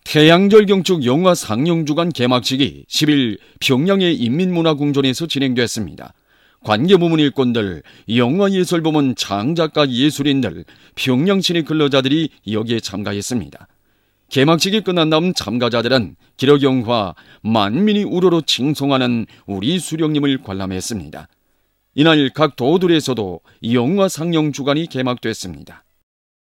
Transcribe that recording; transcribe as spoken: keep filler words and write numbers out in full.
태양절 경축 영화 상영주간 개막식이 십일 평양의 인민문화궁전에서 진행됐습니다. 관계부문 일꾼들, 영화예술부문 창작가 예술인들, 평양시내 근로자들이 여기에 참가했습니다. 개막식이 끝난 다음 참가자들은 기러경화 만민이 우러러 칭송하는 우리 수령님을 관람했습니다. 이날 각 도들에서도 영화 상영 주간이 개막됐습니다.